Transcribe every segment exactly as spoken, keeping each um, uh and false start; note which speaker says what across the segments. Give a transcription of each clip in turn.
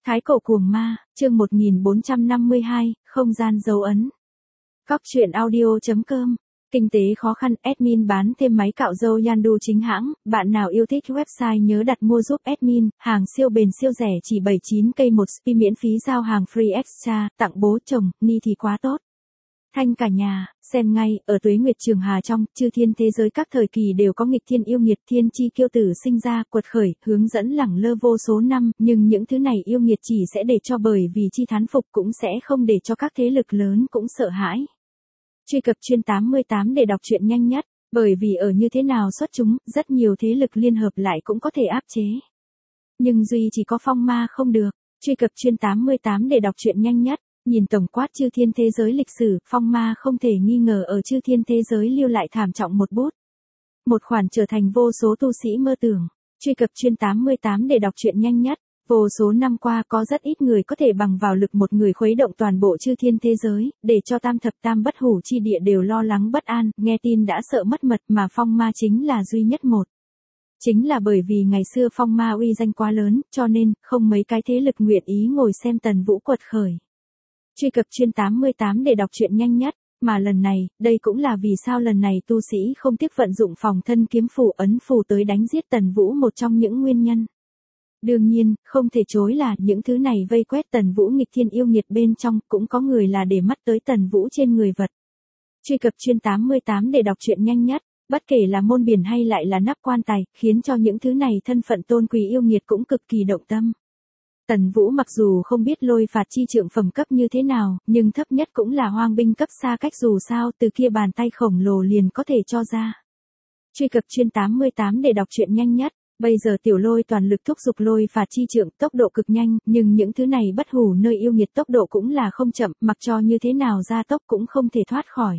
Speaker 1: Thái cổ cuồng ma, chương một nghìn bốn trăm năm mươi hai, không gian dấu ấn. Cóc truyện audio chấm com. Kinh tế khó khăn, admin bán thêm máy cạo râu Yandu chính hãng, bạn nào yêu thích website nhớ đặt mua giúp admin, hàng siêu bền siêu rẻ chỉ bảy mươi chín cây một spi miễn phí giao hàng free extra, tặng bố chồng, ni thì quá tốt. Thanh cả nhà, xem ngay, ở Tuế Nguyệt Trường Hà trong, chư thiên thế giới các thời kỳ đều có nghịch thiên yêu nghiệt, thiên chi kiêu tử sinh ra, quật khởi, hướng dẫn lẳng lơ vô số năm, nhưng những thứ này yêu nghiệt chỉ sẽ để cho bởi vì chi thán phục cũng sẽ không để cho các thế lực lớn cũng sợ hãi. Truy cập chuyên tám mươi tám để đọc truyện nhanh nhất, bởi vì ở như thế nào xuất chúng, rất nhiều thế lực liên hợp lại cũng có thể áp chế. Nhưng duy chỉ có phong ma không được. Truy cập chuyên tám mươi tám để đọc truyện nhanh nhất. Nhìn tổng quát chư thiên thế giới lịch sử, phong ma không thể nghi ngờ ở chư thiên thế giới lưu lại thảm trọng một bút. Một khoản trở thành vô số tu sĩ mơ tưởng. Truy cập chuyên tám mươi tám để đọc truyện nhanh nhất. Vô số năm qua có rất ít người có thể bằng vào lực một người khuấy động toàn bộ chư thiên thế giới, để cho tam thập tam bất hủ chi địa đều lo lắng bất an, nghe tin đã sợ mất mật mà phong ma chính là duy nhất một. Chính là bởi vì ngày xưa phong ma uy danh quá lớn, cho nên, không mấy cái thế lực nguyện ý ngồi xem Tần Vũ quật khởi. Truy cập chuyên tám mươi tám để đọc truyện nhanh nhất, mà lần này, đây cũng là vì sao lần này tu sĩ không tiếc vận dụng phòng thân kiếm phù ấn phù tới đánh giết Tần Vũ một trong những nguyên nhân. Đương nhiên, không thể chối là những thứ này vây quét Tần Vũ nghịch thiên yêu nghiệt bên trong, cũng có người là để mắt tới Tần Vũ trên người vật. Truy cập chuyên tám mươi tám để đọc truyện nhanh nhất, bất kể là môn biển hay lại là nắp quan tài, khiến cho những thứ này thân phận tôn quý yêu nghiệt cũng cực kỳ động tâm. Tần Vũ mặc dù không biết lôi phạt chi trượng phẩm cấp như thế nào, nhưng thấp nhất cũng là hoang binh cấp xa cách dù sao từ kia bàn tay khổng lồ liền có thể cho ra. Truy cập chuyên tám mươi tám để đọc truyện nhanh nhất, bây giờ tiểu lôi toàn lực thúc giục lôi phạt chi trượng tốc độ cực nhanh, nhưng những thứ này bất hủ nơi yêu nghiệt tốc độ cũng là không chậm, mặc cho như thế nào gia tốc cũng không thể thoát khỏi.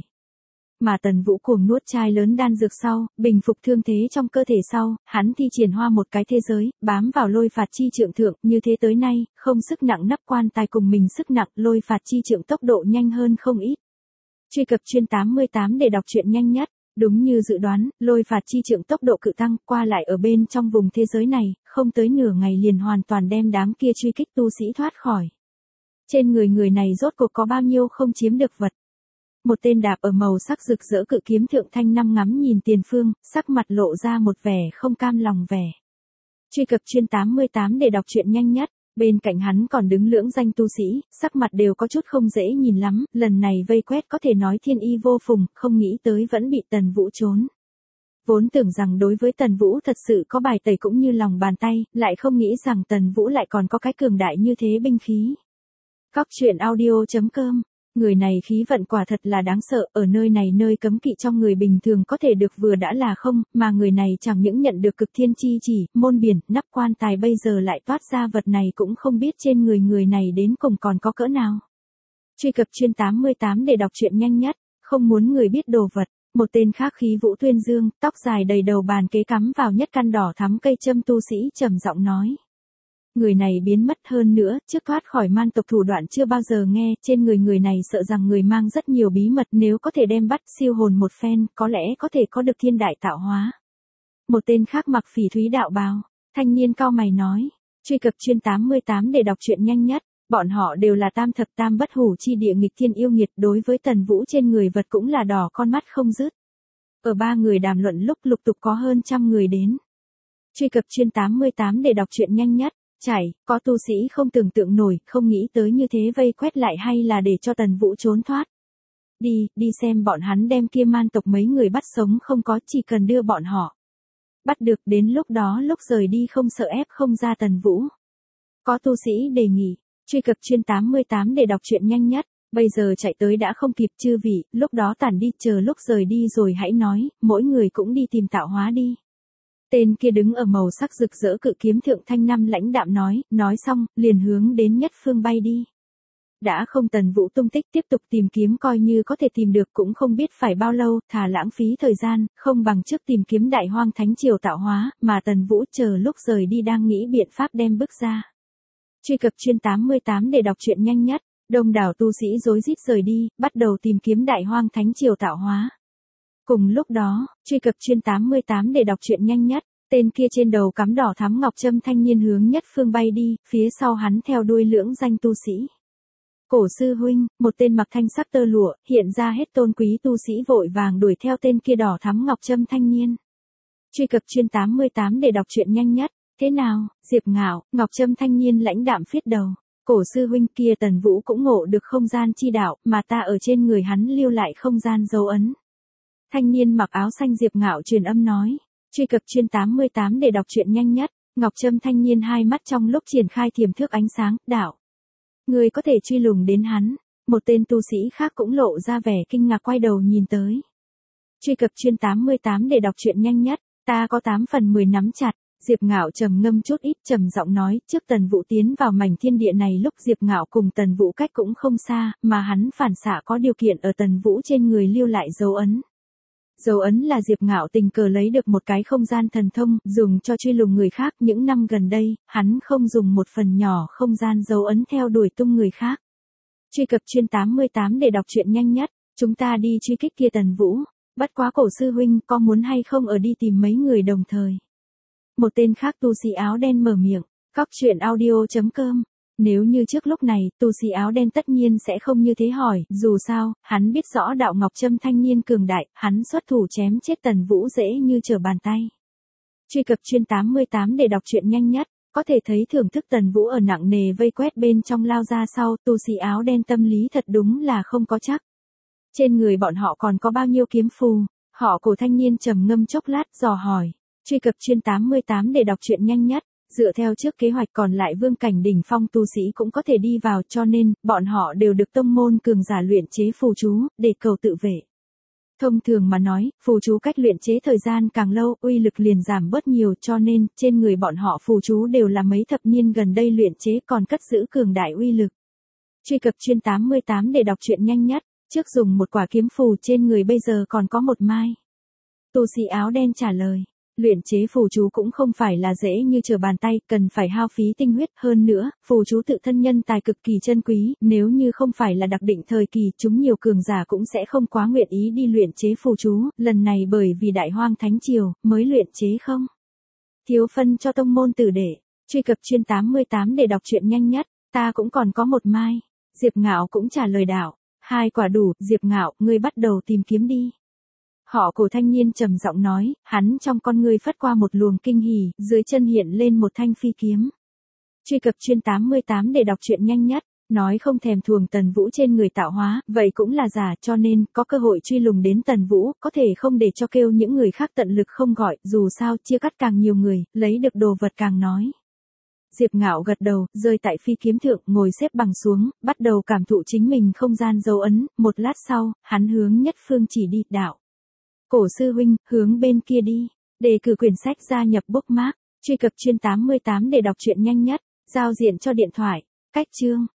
Speaker 1: Mà Tần Vũ cuồng nuốt chai lớn đan dược sau, bình phục thương thế trong cơ thể sau, hắn thi triển hoa một cái thế giới, bám vào lôi phạt chi trượng thượng, như thế tới nay, không sức nặng nắp quan tài cùng mình sức nặng, lôi phạt chi trượng tốc độ nhanh hơn không ít. Truy cập chuyên tám mươi tám để đọc truyện nhanh nhất, đúng như dự đoán, lôi phạt chi trượng tốc độ cự tăng, qua lại ở bên trong vùng thế giới này, không tới nửa ngày liền hoàn toàn đem đám kia truy kích tu sĩ thoát khỏi. Trên người người này rốt cuộc có bao nhiêu không chiếm được vật. Một tên đạp ở màu sắc rực rỡ cự kiếm thượng thanh năm ngắm nhìn tiền phương, sắc mặt lộ ra một vẻ không cam lòng vẻ. Truy cập chuyên tám mươi tám để đọc truyện nhanh nhất, bên cạnh hắn còn đứng lưỡng danh tu sĩ, sắc mặt đều có chút không dễ nhìn lắm, lần này vây quét có thể nói thiên y vô phùng, không nghĩ tới vẫn bị Tần Vũ trốn. Vốn tưởng rằng đối với Tần Vũ thật sự có bài tẩy cũng như lòng bàn tay, lại không nghĩ rằng Tần Vũ lại còn có cái cường đại như thế binh khí. Cóc truyện audio chấm com. Người này khí vận quả thật là đáng sợ, ở nơi này nơi cấm kỵ trong người bình thường có thể được vừa đã là không, mà người này chẳng những nhận được cực thiên chi chỉ, môn biển, nắp quan tài bây giờ lại toát ra vật này cũng không biết trên người người này đến cùng còn có cỡ nào. Truy cập chuyên tám mươi tám để đọc truyện nhanh nhất, không muốn người biết đồ vật, một tên khác khí vũ tuyên dương, tóc dài đầy đầu bàn kế cắm vào nhất căn đỏ thắm cây châm tu sĩ trầm giọng nói. Người này biến mất hơn nữa, trước thoát khỏi man tộc thủ đoạn chưa bao giờ nghe, trên người người này sợ rằng người mang rất nhiều bí mật nếu có thể đem bắt siêu hồn một phen, có lẽ có thể có được thiên đại tạo hóa. Một tên khác mặc phỉ thúy đạo bào, thanh niên cao mày nói, truy cập chuyên tám mươi tám để đọc truyện nhanh nhất, bọn họ đều là tam thập tam bất hủ chi địa nghịch thiên yêu nghiệt đối với Tần Vũ trên người vật cũng là đỏ con mắt không dứt. Ở ba người đàm luận lúc lục tục có hơn trăm người đến. Truy cập chuyên tám mươi tám để đọc truyện nhanh nhất. Chảy, có tu sĩ không tưởng tượng nổi, không nghĩ tới như thế vây quét lại hay là để cho Tần Vũ trốn thoát. Đi, đi xem bọn hắn đem kia man tộc mấy người bắt sống không có, chỉ cần đưa bọn họ bắt được, đến lúc đó lúc rời đi không sợ ép không ra Tần Vũ. Có tu sĩ đề nghị, truy cập chuyên tám mươi tám để đọc truyện nhanh nhất, bây giờ chạy tới đã không kịp chư vị, lúc đó tản đi, chờ lúc rời đi rồi hãy nói, mỗi người cũng đi tìm tạo hóa đi. Tên kia đứng ở màu sắc rực rỡ cự kiếm thượng thanh năm lãnh đạm nói, nói xong, liền hướng đến nhất phương bay đi. Đã không Tần Vũ tung tích tiếp tục tìm kiếm coi như có thể tìm được cũng không biết phải bao lâu, thà lãng phí thời gian, không bằng trước tìm kiếm đại hoang thánh triều tạo hóa, mà Tần Vũ chờ lúc rời đi đang nghĩ biện pháp đem bước ra. Truy cập chuyên tám mươi tám để đọc truyện nhanh nhất, đông đảo tu sĩ rối rít rời đi, bắt đầu tìm kiếm đại hoang thánh triều tạo hóa. Cùng lúc đó, truy cập chuyên tám mươi tám để đọc truyện nhanh nhất, Tên kia trên đầu cắm đỏ thắm ngọc trâm thanh niên hướng Nhất Phương bay đi, phía sau hắn theo đuôi lưỡng danh tu sĩ. Cổ sư huynh, một tên mặc thanh sắc tơ lụa, hiện ra hết tôn quý tu sĩ vội vàng đuổi theo tên kia đỏ thắm ngọc trâm thanh niên. Truy cập chuyên tám mươi tám để đọc truyện nhanh nhất. Thế nào, Diệp Ngạo, ngọc trâm thanh niên lãnh đạm phiết đầu. Cổ sư huynh kia Tần Vũ cũng ngộ được không gian chi đạo, mà ta ở trên người hắn lưu lại không gian dấu ấn. Thanh niên mặc áo xanh Diệp Ngạo truyền âm nói. Truy cập chuyên tám mươi tám để đọc truyện nhanh nhất. Ngọc trâm thanh niên hai mắt trong lúc triển khai tiềm thức ánh sáng, đạo. Người có thể truy lùng đến hắn. Một tên tu sĩ khác cũng lộ ra vẻ kinh ngạc quay đầu nhìn tới. Truy cập chuyên tám mươi tám để đọc truyện nhanh nhất. Ta có tám phần mười nắm chặt. Diệp Ngạo trầm ngâm chút ít trầm giọng nói, trước Tần Vũ tiến vào mảnh thiên địa này lúc Diệp Ngạo cùng Tần Vũ cách cũng không xa, mà hắn phản xạ có điều kiện ở Tần Vũ trên người lưu lại dấu ấn. Dấu ấn là Diệp Ngạo tình cờ lấy được một cái không gian thần thông, dùng cho truy lùng người khác. Những năm gần đây, hắn không dùng một phần nhỏ không gian dấu ấn theo đuổi tung người khác. Truy cập chuyên tám mươi tám để đọc truyện nhanh nhất, chúng ta đi truy kích kia Tần Vũ. Bất quá cổ sư huynh có muốn hay không ở đi tìm mấy người đồng thời. Một tên khác tu sĩ áo đen mở miệng, cóc truyện audio chấm com. Nếu như trước lúc này, tu sĩ áo đen tất nhiên sẽ không như thế hỏi, dù sao, hắn biết rõ đạo ngọc trâm thanh niên cường đại, hắn xuất thủ chém chết Tần Vũ dễ như trở bàn tay. Truy cập chuyên tám mươi tám để đọc truyện nhanh nhất, có thể thấy thưởng thức Tần Vũ ở nặng nề vây quét bên trong lao ra sau, tu sĩ áo đen tâm lý thật đúng là không có chắc. Trên người bọn họ còn có bao nhiêu kiếm phù, họ cổ thanh niên trầm ngâm chốc lát dò hỏi. Truy cập chuyên tám mươi tám để đọc truyện nhanh nhất, dựa theo trước kế hoạch còn lại vương cảnh đỉnh phong tu sĩ cũng có thể đi vào cho nên, bọn họ đều được tông môn cường giả luyện chế phù chú, để cầu tự vệ. Thông thường mà nói, phù chú cách luyện chế thời gian càng lâu, uy lực liền giảm bớt nhiều cho nên, trên người bọn họ phù chú đều là mấy thập niên gần đây luyện chế còn cất giữ cường đại uy lực. Truy cập chuyên tám mươi tám để đọc truyện nhanh nhất, trước dùng một quả kiếm phù trên người bây giờ còn có một mai. Tu sĩ áo đen trả lời. Luyện chế phù chú cũng không phải là dễ như trở bàn tay, cần phải hao phí tinh huyết, hơn nữa, phù chú tự thân nhân tài cực kỳ chân quý, nếu như không phải là đặc định thời kỳ, chúng nhiều cường giả cũng sẽ không quá nguyện ý đi luyện chế phù chú, lần này bởi vì Đại Hoang Thánh Triều, mới luyện chế không. Thiếu phân cho tông môn tử đệ, truy cập chuyên tám mươi tám để đọc truyện nhanh nhất, ta cũng còn có một mai. Diệp Ngạo cũng trả lời đạo, hai quả đủ, Diệp Ngạo, ngươi bắt đầu tìm kiếm đi. Họ cổ thanh niên trầm giọng nói, hắn trong con ngươi phất qua một luồng kinh hỉ, dưới chân hiện lên một thanh phi kiếm. Truy cập chuyên tám mươi tám để đọc truyện nhanh nhất, nói không thèm thuồng Tần Vũ trên người tạo hóa, vậy cũng là giả cho nên, có cơ hội truy lùng đến Tần Vũ, có thể không để cho kêu những người khác tận lực không gọi, dù sao chia cắt càng nhiều người, lấy được đồ vật càng nói. Diệp Ngạo gật đầu, rơi tại phi kiếm thượng, ngồi xếp bằng xuống, bắt đầu cảm thụ chính mình không gian dấu ấn, một lát sau, hắn hướng Nhất Phương chỉ đi, đạo. Cổ sư huynh, hướng bên kia đi. Đề cử quyển sách gia nhập bookmark. Truy cập chuyên tám mươi tám để đọc truyện nhanh nhất. Giao diện cho điện thoại. Cách chương.